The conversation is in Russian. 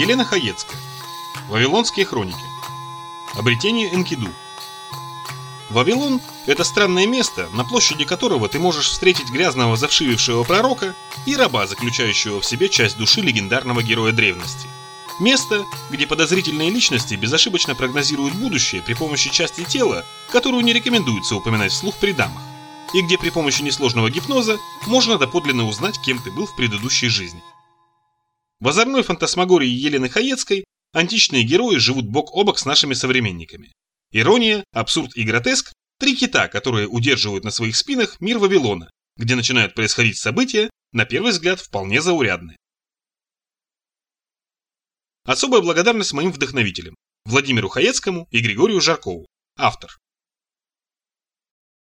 Елена Хаецкая. Вавилонские хроники. Обретение Энкиду. Вавилон – это странное место, на площади которого ты можешь встретить грязного завшивившего пророка и раба, заключающего в себе часть души легендарного героя древности. Место, где подозрительные личности безошибочно прогнозируют будущее при помощи части тела, которую не рекомендуется упоминать вслух при дамах, и где при помощи несложного гипноза можно доподлинно узнать, кем ты был в предыдущей жизни. В озорной фантасмагории Елены Хаецкой античные герои живут бок о бок с нашими современниками. Ирония, абсурд и гротеск – три кита, которые удерживают на своих спинах мир Вавилона, где начинают происходить события, на первый взгляд, вполне заурядные. Особая благодарность моим вдохновителям – Владимиру Хаецкому и Григорию Жаркову, автор.